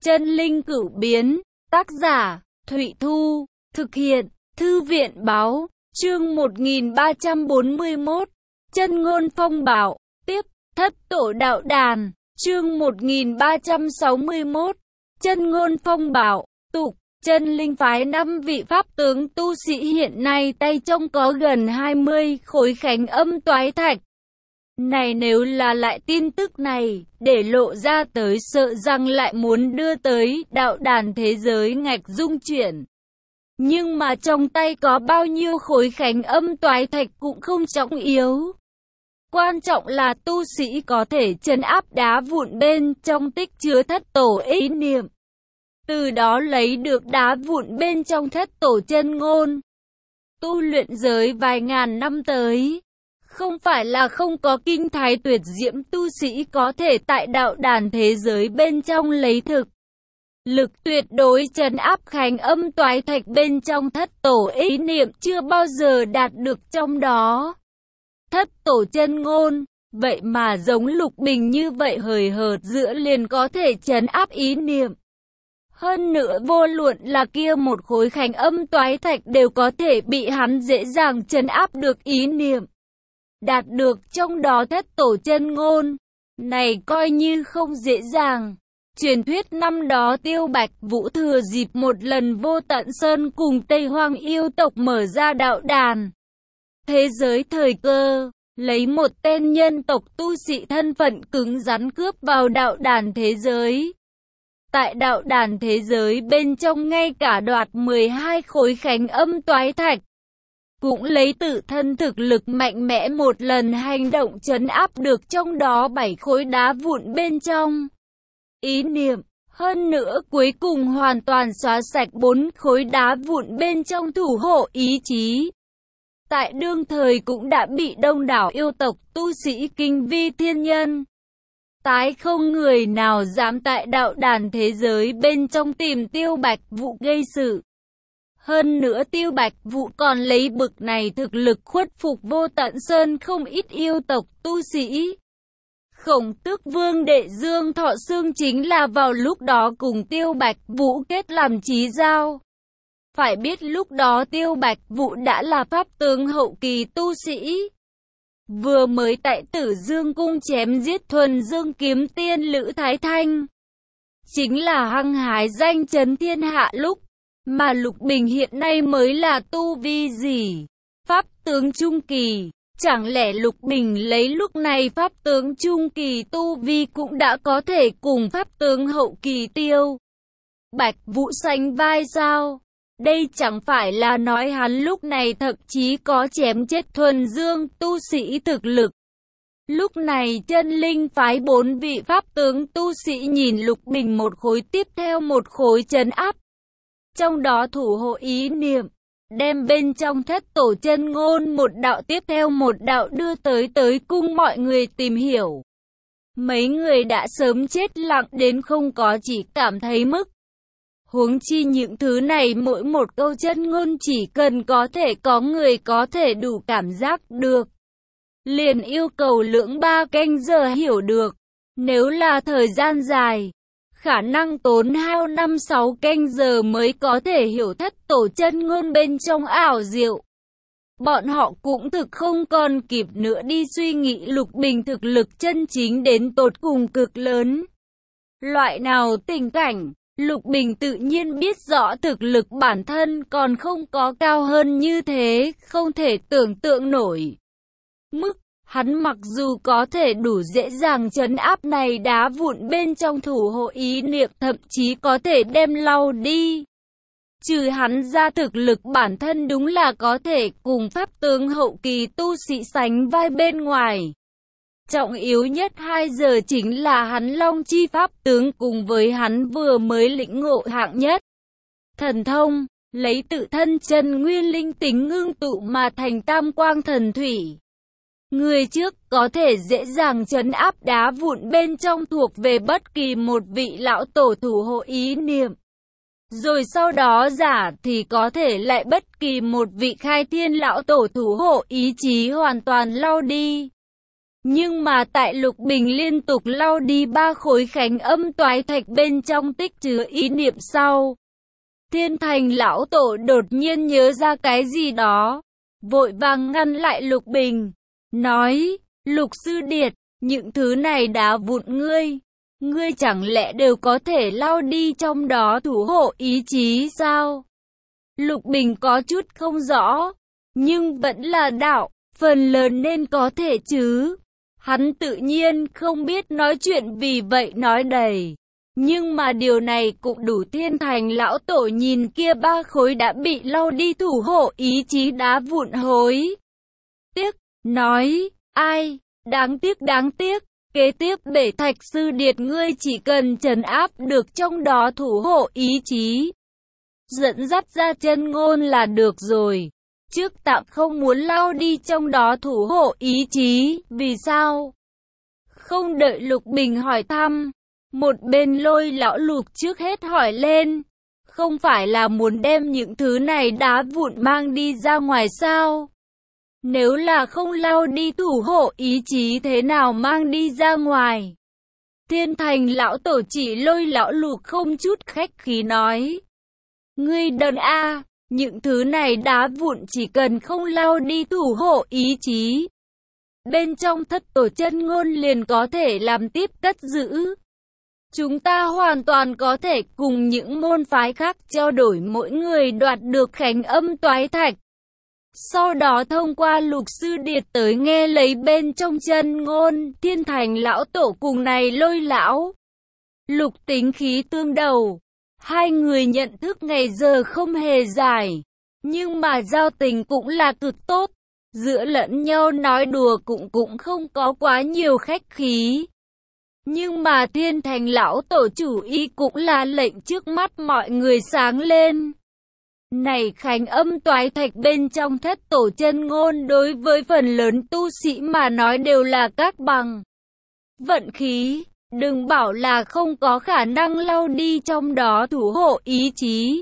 Chân linh cửu biến, tác giả, Thụy Thu, thực hiện, Thư viện báo, chương 1341, chân ngôn phong bảo, tiếp, thất tổ đạo đàn, chương 1361, chân ngôn phong bảo, tục, chân linh phái 5 vị pháp tướng tu sĩ hiện nay tay trong có gần 20 khối khánh âm toái thạch. Này nếu là lại tin tức này, để lộ ra tới sợ rằng lại muốn đưa tới đạo đàn thế giới ngạch dung chuyển. Nhưng mà trong tay có bao nhiêu khối khánh âm toái thạch cũng không trọng yếu. Quan trọng là tu sĩ có thể trấn áp đá vụn bên trong tích chứa thất tổ ý niệm. Từ đó lấy được đá vụn bên trong thất tổ chân ngôn. Tu luyện giới vài ngàn năm tới. Không phải là không có kinh thái tuyệt diễm tu sĩ có thể tại đạo đàn thế giới bên trong lấy thực lực tuyệt đối trấn áp khánh âm toái thạch bên trong thất tổ ý niệm chưa bao giờ đạt được trong đó. Thất tổ chân ngôn, vậy mà giống Lục Bình như vậy hời hợt giữa liền có thể trấn áp ý niệm. Hơn nữa vô luận là kia một khối khánh âm toái thạch đều có thể bị hắn dễ dàng trấn áp được ý niệm. Đạt được trong đó thất tổ chân ngôn, này coi như không dễ dàng. Truyền thuyết năm đó Tiêu Bạch Vũ thừa dịp một lần Vô Tận Sơn cùng Tây Hoang yêu tộc mở ra đạo đàn. Thế giới thời cơ, lấy một tên nhân tộc tu sĩ thân phận cứng rắn cướp vào đạo đàn thế giới. Tại đạo đàn thế giới bên trong ngay cả đoạt 12 khối khánh âm toái thạch. Cũng lấy tự thân thực lực mạnh mẽ một lần hành động trấn áp được trong đó 7 khối đá vụn bên trong ý niệm. Hơn nữa cuối cùng hoàn toàn xóa sạch 4 khối đá vụn bên trong thủ hộ ý chí. Tại đương thời cũng đã bị đông đảo yêu tộc tu sĩ kinh vi thiên nhân. Tái không người nào dám tại đạo đàn thế giới bên trong tìm Tiêu Bạch Vũ gây sự. Hơn nữa Tiêu Bạch Vũ còn lấy bực này thực lực khuất phục Vô Tận Sơn không ít yêu tộc tu sĩ. Khổng Tước Vương Đệ Dương Thọ Xương chính là vào lúc đó cùng Tiêu Bạch Vũ kết làm chí giao. Phải biết lúc đó Tiêu Bạch Vũ đã là pháp tướng hậu kỳ tu sĩ. Vừa mới tại Tử Dương Cung chém giết thuần dương kiếm tiên Lữ Thái Thanh. Chính là hăng hái danh chấn thiên hạ lúc. Mà Lục Bình hiện nay mới là tu vi gì? Pháp tướng trung kỳ. Chẳng lẽ Lục Bình lấy lúc này pháp tướng trung kỳ tu vi cũng đã có thể cùng pháp tướng hậu kỳ Tiêu Bạch Vũ sánh vai sao? Đây chẳng phải là nói hắn lúc này thậm chí có chém chết thuần dương tu sĩ thực lực. Lúc này chân linh phái 4 vị pháp tướng tu sĩ nhìn Lục Bình một khối tiếp theo một khối trấn áp. Trong đó thủ hộ ý niệm, đem bên trong thất tổ chân ngôn một đạo tiếp theo một đạo đưa tới cung mọi người tìm hiểu. Mấy người đã sớm chết lặng đến không có chỉ cảm thấy mức. Huống chi những thứ này mỗi một câu chân ngôn chỉ cần có thể có người có thể đủ cảm giác được. Liền yêu cầu lưỡng 3 canh giờ hiểu được. Nếu là thời gian dài, khả năng tốn hao 5-6 canh giờ mới có thể hiểu thất tổ chân ngôn bên trong ảo diệu. Bọn họ cũng thực không còn kịp nữa đi suy nghĩ Lục Bình thực lực chân chính đến tột cùng cực lớn. Loại nào tình cảnh, Lục Bình tự nhiên biết rõ thực lực bản thân còn không có cao hơn như thế, không thể tưởng tượng nổi. Mức hắn mặc dù có thể đủ dễ dàng trấn áp này đá vụn bên trong thủ hộ ý niệm thậm chí có thể đem lau đi. Trừ hắn ra thực lực bản thân đúng là có thể cùng pháp tướng hậu kỳ tu sĩ sánh vai bên ngoài. Trọng yếu nhất 2 giờ chính là hắn Long Chi pháp tướng cùng với hắn vừa mới lĩnh ngộ hạng nhất. Thần thông, lấy tự thân chân nguyên linh tính ngưng tụ mà thành tam quang thần thủy. Người trước có thể dễ dàng trấn áp đá vụn bên trong thuộc về bất kỳ một vị lão tổ thủ hộ ý niệm. Rồi sau đó giả thì có thể lại bất kỳ một vị khai thiên lão tổ thủ hộ ý chí hoàn toàn lau đi. Nhưng mà tại Lục Bình liên tục lau đi 3 khối khánh âm toái thạch bên trong tích chứa ý niệm sau. Thiên Thành lão tổ đột nhiên nhớ ra cái gì đó, vội vàng ngăn lại Lục Bình, nói, Lục sư điệt, những thứ này đá vụn ngươi chẳng lẽ đều có thể lau đi trong đó thủ hộ ý chí sao? Lục Bình có chút không rõ, nhưng vẫn là đạo, phần lớn nên có thể chứ. Hắn tự nhiên không biết nói chuyện vì vậy nói đầy. Nhưng mà điều này cũng đủ. Thiên Thành lão tổ nhìn kia 3 khối đã bị lau đi thủ hộ ý chí đá vụn hối tiếc, nói, ai, đáng tiếc, kế tiếp Bể Thạch sư điệt ngươi chỉ cần trấn áp được trong đó thủ hộ ý chí, dẫn dắt ra chân ngôn là được rồi. Trước tạm không muốn lau đi trong đó thủ hộ ý chí, vì sao? Không đợi Lục Bình hỏi thăm, một bên Lôi lão Lục trước hết hỏi lên, không phải là muốn đem những thứ này đá vụn mang đi ra ngoài sao? Nếu là không lau đi thủ hộ ý chí thế nào mang đi ra ngoài? Thiên Thành lão tổ chỉ Lôi lão Lục không chút khách khí nói, ngươi đần a, những thứ này đá vụn chỉ cần không lau đi thủ hộ ý chí, bên trong thất tổ chân ngôn liền có thể làm tiếp cất giữ. Chúng ta hoàn toàn có thể cùng những môn phái khác trao đổi mỗi người đoạt được khánh âm toái thạch. Sau đó thông qua Lục sư điệt tới nghe lấy bên trong chân ngôn. Thiên Thành lão tổ cùng này Lôi lão Lục tính khí tương đầu. Hai người nhận thức ngày giờ không hề dài, nhưng mà giao tình cũng là cực tốt. Giữa lẫn nhau nói đùa cũng không có quá nhiều khách khí. Nhưng mà Thiên Thành lão tổ chủ ý cũng là lệnh trước mắt mọi người sáng lên. Này khánh âm toái thạch bên trong thất tổ chân ngôn đối với phần lớn tu sĩ mà nói đều là các bằng vận khí. Đừng bảo là không có khả năng lau đi trong đó thủ hộ ý chí.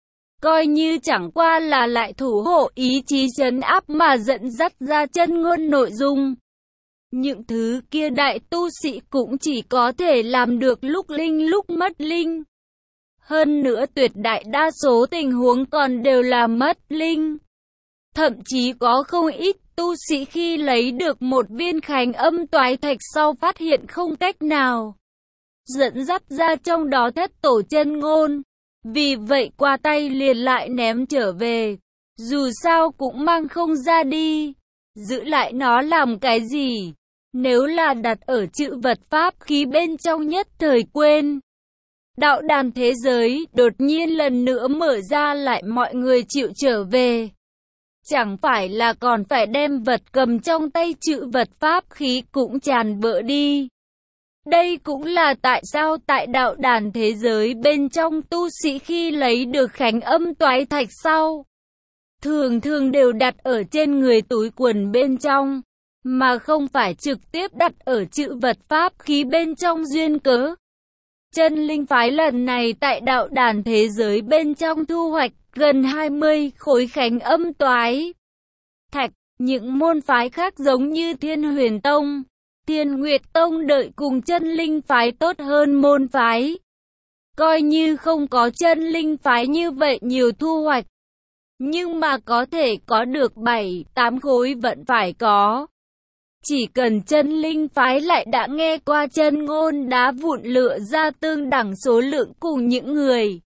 Coi như chẳng qua là lại thủ hộ ý chí trấn áp mà dẫn dắt ra chân ngôn nội dung. Những thứ kia đại tu sĩ cũng chỉ có thể làm được lúc linh lúc mất linh. Hơn nữa tuyệt đại đa số tình huống còn đều là mất linh. Thậm chí có không ít tu sĩ khi lấy được một viên khánh âm toái thạch sau phát hiện không cách nào dẫn dắt ra trong đó thất tổ chân ngôn. Vì vậy qua tay liền lại ném trở về. Dù sao cũng mang không ra đi. Giữ lại nó làm cái gì? Nếu là đặt ở chữ vật pháp khí bên trong nhất thời quên. Đạo đàn thế giới đột nhiên lần nữa mở ra lại mọi người chịu trở về. Chẳng phải là còn phải đem vật cầm trong tay chữ vật pháp khí cũng tràn vỡ đi. Đây cũng là tại sao tại đạo đàn thế giới bên trong tu sĩ khi lấy được khánh âm toái thạch sau, thường đều đặt ở trên người túi quần bên trong, mà không phải trực tiếp đặt ở chữ vật pháp khí bên trong duyên cớ. Chân linh phái lần này tại đạo đàn thế giới bên trong thu hoạch gần 20 khối khánh âm toái thạch. Những môn phái khác giống như Thiên Huyền Tông, Thiên Nguyệt Tông đợi cùng chân linh phái tốt hơn môn phái. Coi như không có chân linh phái như vậy nhiều thu hoạch, nhưng mà có thể có được 7-8 khối vẫn phải có. Chỉ cần chân linh phái lại đã nghe qua chân ngôn đá vụn lựa ra tương đẳng số lượng cùng những người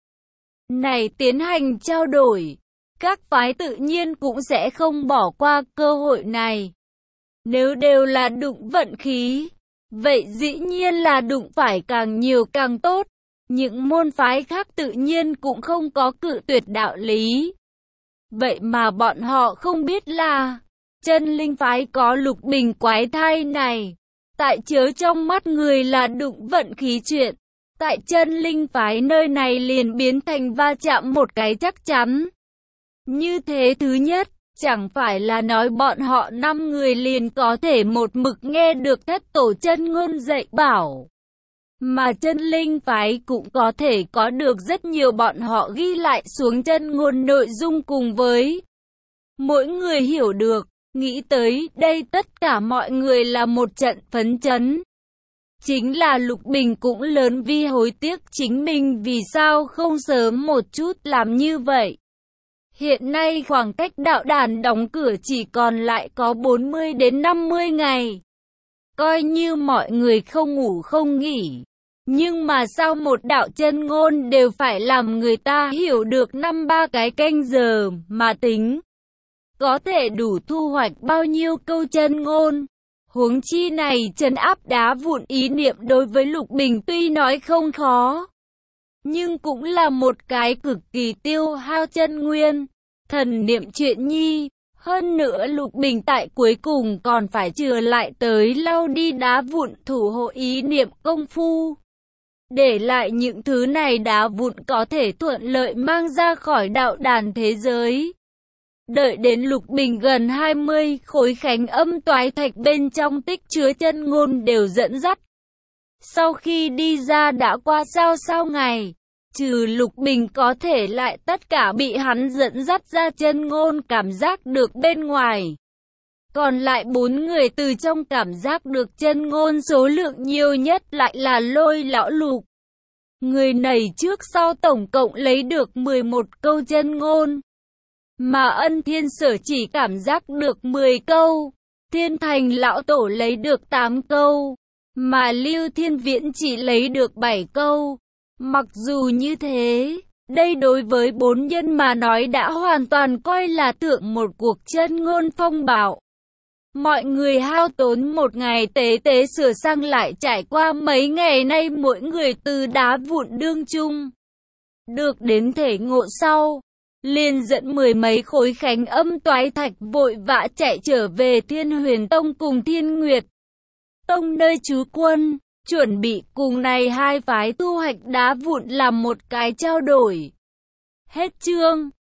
này tiến hành trao đổi, các phái tự nhiên cũng sẽ không bỏ qua cơ hội này. Nếu đều là đụng vận khí, vậy dĩ nhiên là đụng phải càng nhiều càng tốt. Những môn phái khác tự nhiên cũng không có cự tuyệt đạo lý. Vậy mà bọn họ không biết là chân linh phái có Lục Bình quái thai này. Tại chớ trong mắt người là đụng vận khí chuyện. Tại chân linh phái nơi này liền biến thành va chạm một cái chắc chắn. Như thế thứ nhất, chẳng phải là nói bọn họ 5 người liền có thể một mực nghe được thất tổ chân ngôn dạy bảo. Mà chân linh phái cũng có thể có được rất nhiều bọn họ ghi lại xuống chân ngôn nội dung cùng với mỗi người hiểu được. Nghĩ tới đây tất cả mọi người là một trận phấn chấn. Chính là Lục Bình cũng lớn vì hối tiếc chính mình vì sao không sớm một chút làm như vậy. Hiện nay khoảng cách đạo đàn đóng cửa chỉ còn lại có 40 đến 50 ngày. Coi như mọi người không ngủ không nghỉ. Nhưng mà sao một đạo chân ngôn đều phải làm người ta hiểu được 5-3 cái canh giờ mà tính. Có thể đủ thu hoạch bao nhiêu câu chân ngôn. Huống chi này trấn áp đá vụn ý niệm đối với Lục Bình tuy nói không khó. Nhưng cũng là một cái cực kỳ tiêu hao chân nguyên, thần niệm chuyện nhi. Hơn nữa Lục Bình tại cuối cùng còn phải chừa lại tới lau đi đá vụn thủ hộ ý niệm công phu. Để lại những thứ này đá vụn có thể thuận lợi mang ra khỏi đạo đàn thế giới. Đợi đến Lục Bình gần 20 khối khánh âm toái thạch bên trong tích chứa chân ngôn đều dẫn dắt. Sau khi đi ra đã qua sao ngày, trừ Lục Bình có thể lại tất cả bị hắn dẫn dắt ra chân ngôn cảm giác được bên ngoài. Còn lại 4 người từ trong cảm giác được chân ngôn số lượng nhiều nhất lại là Lôi lão Lục. Người này trước sau tổng cộng lấy được 11 câu chân ngôn. Mà Ân Thiên Sở chỉ cảm giác được 10 câu. Thiên Thành lão tổ lấy được 8 câu. Mà Lưu Thiên Viễn chỉ lấy được 7 câu. Mặc dù như thế, đây đối với 4 nhân mà nói đã hoàn toàn coi là tượng một cuộc chân ngôn phong bạo. Mọi người hao tốn một ngày tế sửa sang lại trải qua mấy ngày nay mỗi người từ đá vụn đương chung. Được đến thể ngộ sau, liền dẫn 10 mấy khối khánh âm toái thạch vội vã chạy trở về Thiên Huyền Tông cùng Thiên Nguyệt Tông nơi trú quân, chuẩn bị cùng này hai phái thu hoạch đá vụn làm một cái trao đổi. Hết chương.